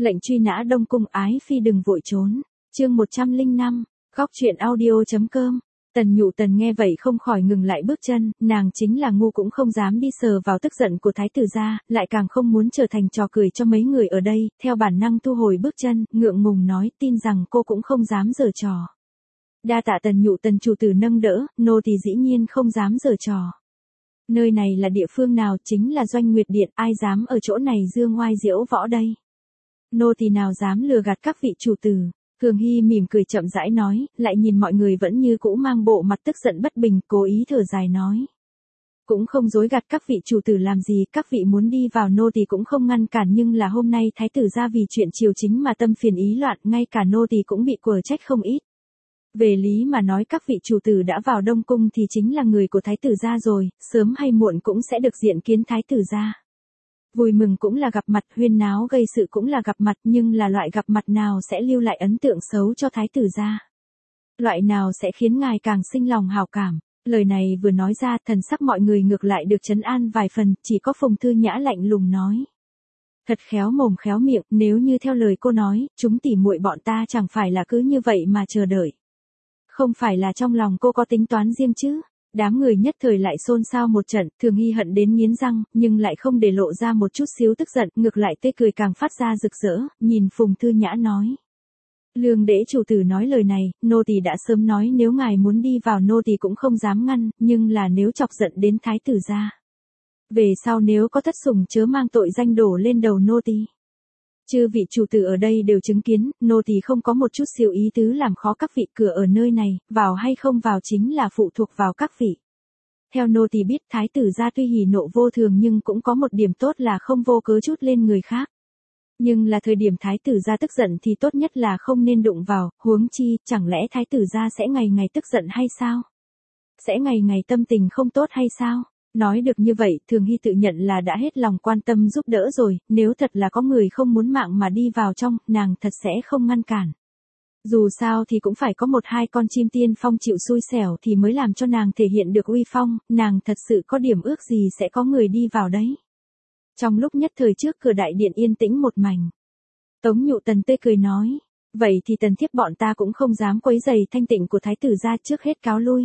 Lệnh truy nã Đông Cung ái phi đừng vội trốn. Chương 105, góc truyện audio.com. Tần Nhụ Tần nghe vậy không khỏi ngừng lại bước chân, nàng chính là ngu cũng không dám đi sờ vào tức giận của thái tử gia, lại càng không muốn trở thành trò cười cho mấy người ở đây, theo bản năng thu hồi bước chân, ngượng ngùng nói tin rằng cô cũng không dám giở trò. Đa tạ Tần Nhụ Tần chủ tử nâng đỡ, nô thì dĩ nhiên không dám giở trò. Nơi này là địa phương nào? Chính là Doanh Nguyệt Điện, ai dám ở chỗ này dương ngoai diễu võ đây? Nô thì nào dám lừa gạt các vị chủ tử. Thường Hy mỉm cười chậm rãi nói, lại nhìn mọi người vẫn như cũ mang bộ mặt tức giận bất bình, cố ý thở dài nói. Cũng không dối gạt các vị chủ tử làm gì, các vị muốn đi vào nô thì cũng không ngăn cản, nhưng là hôm nay thái tử ra vì chuyện triều chính mà tâm phiền ý loạn, ngay cả nô thì cũng bị quở trách không ít. Về lý mà nói các vị chủ tử đã vào Đông Cung thì chính là người của thái tử gia rồi, sớm hay muộn cũng sẽ được diện kiến thái tử gia. Vui mừng cũng là gặp mặt, huyên náo gây sự cũng là gặp mặt, nhưng là loại gặp mặt nào sẽ lưu lại ấn tượng xấu cho thái tử gia? Loại nào sẽ khiến ngài càng sinh lòng hảo cảm? Lời này vừa nói ra, thần sắc mọi người ngược lại được trấn an vài phần, chỉ có Phùng Thư Nhã lạnh lùng nói. Thật khéo mồm khéo miệng, nếu như theo lời cô nói, chúng tỉ muội bọn ta chẳng phải là cứ như vậy mà chờ đợi. Không phải là trong lòng cô có tính toán riêng chứ? Đám người nhất thời lại xôn xao một trận, Thường Hy hận đến nghiến răng, nhưng lại không để lộ ra một chút xíu tức giận, ngược lại tươi cười càng phát ra rực rỡ, nhìn Phùng Thư Nhã nói. Lương đễ chủ tử nói lời này, nô tỳ đã sớm nói nếu ngài muốn đi vào nô tỳ cũng không dám ngăn, nhưng là nếu chọc giận đến thái tử gia. Về sau nếu có thất sủng chớ mang tội danh đổ lên đầu nô tỳ. Chư vị chủ tử ở đây đều chứng kiến, nô tỳ không có một chút xíu ý tứ làm khó các vị, cửa ở nơi này, vào hay không vào chính là phụ thuộc vào các vị. Theo nô tỳ biết thái tử gia tuy hỉ nộ vô thường nhưng cũng có một điểm tốt là không vô cớ chút lên người khác. Nhưng là thời điểm thái tử gia tức giận thì tốt nhất là không nên đụng vào, huống chi, chẳng lẽ thái tử gia sẽ ngày ngày tức giận hay sao? Sẽ ngày ngày tâm tình không tốt hay sao? Nói được như vậy, Thường Hy tự nhận là đã hết lòng quan tâm giúp đỡ rồi, nếu thật là có người không muốn mạng mà đi vào trong, nàng thật sẽ không ngăn cản. Dù sao thì cũng phải có một hai con chim tiên phong chịu xui xẻo thì mới làm cho nàng thể hiện được uy phong, nàng thật sự có điểm ước gì sẽ có người đi vào đấy. Trong lúc nhất thời trước cửa đại điện yên tĩnh một mảnh, Tống Nhụ Tần tươi cười nói, vậy thì tần thiếp bọn ta cũng không dám quấy rầy thanh tịnh của thái tử gia, trước hết cáo lui.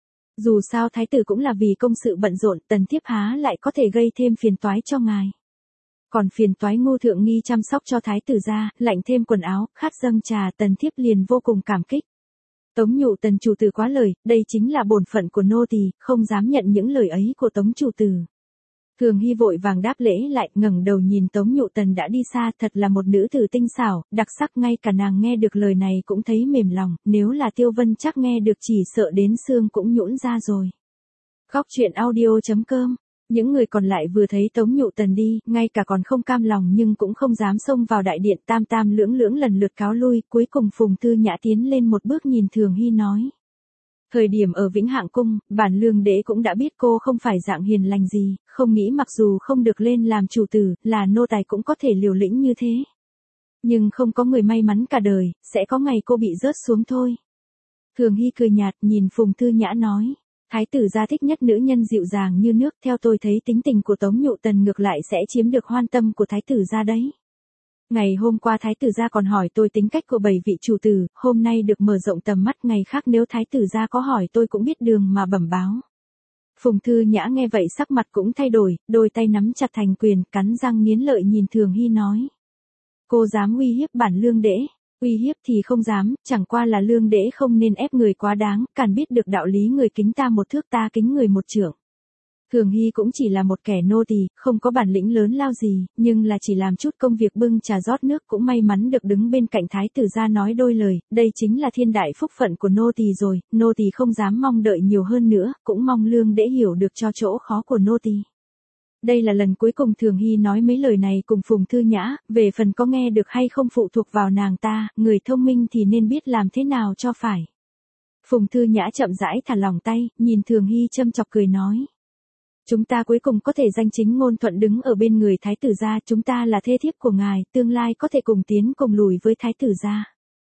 Dù sao thái tử cũng là vì công sự bận rộn, tần thiếp há lại có thể gây thêm phiền toái cho ngài. Còn phiền toái Ngô thượng nghi chăm sóc cho thái tử gia, lạnh thêm quần áo, khát dâng trà, tần thiếp liền vô cùng cảm kích. Tống Nhụ Tần chủ tử quá lời, đây chính là bổn phận của nô tỳ, không dám nhận những lời ấy của Tống chủ tử. Thường Hy vội vàng đáp lễ lại, ngẩng đầu nhìn Tống Nhụ Tần đã đi xa, thật là một nữ tử tinh xảo, đặc sắc, ngay cả nàng nghe được lời này cũng thấy mềm lòng, nếu là Tiêu Vân chắc nghe được chỉ sợ đến xương cũng nhũn ra rồi. Góc truyện audio.com. Những người còn lại vừa thấy Tống Nhụ Tần đi, ngay cả còn không cam lòng nhưng cũng không dám xông vào đại điện, tam tam lưỡng lưỡng lần lượt cáo lui, cuối cùng Phùng Thư Nhã tiến lên một bước nhìn Thường Hy nói. Thời điểm ở Vĩnh Hạng Cung, bản Lương đế cũng đã biết cô không phải dạng hiền lành gì, không nghĩ mặc dù không được lên làm chủ tử, là nô tài cũng có thể liều lĩnh như thế. Nhưng không có người may mắn cả đời, sẽ có ngày cô bị rớt xuống thôi. Thường Hy cười nhạt nhìn Phùng Thư Nhã nói, thái tử gia thích nhất nữ nhân dịu dàng như nước, theo tôi thấy tính tình của Tống Nhụ Tần ngược lại sẽ chiếm được hoan tâm của thái tử gia đấy. Ngày hôm qua thái tử gia còn hỏi tôi tính cách của 7 vị chủ tử, hôm nay được mở rộng tầm mắt, ngày khác nếu thái tử gia có hỏi tôi cũng biết đường mà bẩm báo. Phùng Thư Nhã nghe vậy sắc mặt cũng thay đổi, đôi tay nắm chặt thành quyền, cắn răng nghiến lợi nhìn Thường Hy nói. Cô dám uy hiếp bản Lương đế? Uy hiếp thì không dám, chẳng qua là Lương đế không nên ép người quá đáng, càng biết được đạo lý người kính ta một thước ta kính người một trượng. Thường Hy cũng chỉ là một kẻ nô tỳ, không có bản lĩnh lớn lao gì, nhưng là chỉ làm chút công việc bưng trà rót nước, cũng may mắn được đứng bên cạnh thái tử gia nói đôi lời, đây chính là thiên đại phúc phận của nô tỳ rồi, nô tỳ không dám mong đợi nhiều hơn nữa, cũng mong Lương đế hiểu được cho chỗ khó của nô tỳ. Đây là lần cuối cùng Thường Hy nói mấy lời này cùng Phùng Thư Nhã, về phần có nghe được hay không phụ thuộc vào nàng ta, người thông minh thì nên biết làm thế nào cho phải. Phùng Thư Nhã chậm rãi thả lỏng tay, nhìn Thường Hy châm chọc cười nói. Chúng ta cuối cùng có thể danh chính ngôn thuận đứng ở bên người thái tử gia, chúng ta là thê thiếp của ngài, tương lai có thể cùng tiến cùng lùi với thái tử gia.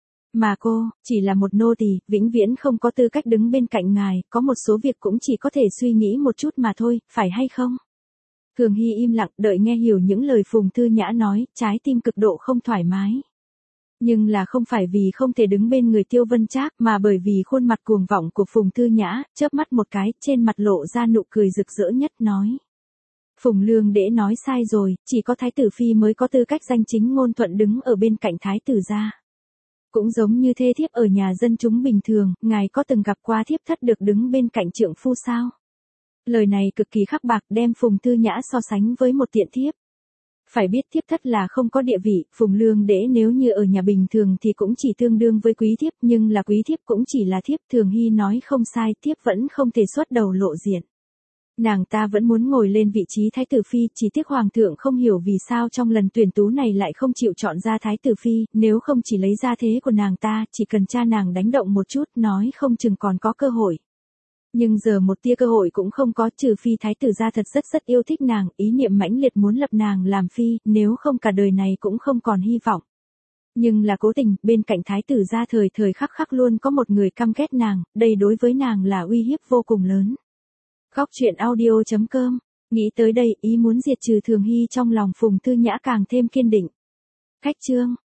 Mà cô, chỉ là một nô tỳ, vĩnh viễn không có tư cách đứng bên cạnh ngài, có một số việc cũng chỉ có thể suy nghĩ một chút mà thôi, phải hay không? Thường Hy im lặng đợi nghe hiểu những lời Phùng Thư Nhã nói, trái tim cực độ không thoải mái. Nhưng là không phải vì không thể đứng bên người Tiêu Vân Trác mà bởi vì khuôn mặt cuồng vọng của Phùng Thư Nhã, chớp mắt một cái, trên mặt lộ ra nụ cười rực rỡ nhất nói. Phùng Lương Đễ nói sai rồi, chỉ có Thái tử Phi mới có tư cách danh chính ngôn thuận đứng ở bên cạnh Thái tử gia. Cũng giống như thê thiếp ở nhà dân chúng bình thường, ngài có từng gặp qua thiếp thất được đứng bên cạnh trượng phu sao? Lời này cực kỳ khắc bạc đem Phùng Thư Nhã so sánh với một tiện thiếp. Phải biết thiếp thất là không có địa vị, Phùng Lương Đễ nếu như ở nhà bình thường thì cũng chỉ tương đương với quý thiếp, nhưng là quý thiếp cũng chỉ là thiếp. Thường Hy nói không sai, thiếp vẫn không thể xuất đầu lộ diện. Nàng ta vẫn muốn ngồi lên vị trí Thái tử Phi, chỉ tiếc Hoàng thượng không hiểu vì sao trong lần tuyển tú này lại không chịu chọn ra Thái tử Phi, nếu không chỉ lấy ra thế của nàng ta, chỉ cần cha nàng đánh động một chút nói không chừng còn có cơ hội. Nhưng giờ một tia cơ hội cũng không có, trừ phi Thái tử gia thật rất yêu thích nàng, ý niệm mãnh liệt muốn lập nàng làm phi, nếu không cả đời này cũng không còn hy vọng. Nhưng là cố tình, bên cạnh Thái tử gia thời khắc khắc luôn có một người căm ghét nàng, đây đối với nàng là uy hiếp vô cùng lớn. Góc truyện audio.com, nghĩ tới đây ý muốn diệt trừ Thường Hy trong lòng Phùng Thư Nhã càng thêm kiên định. Khách chương.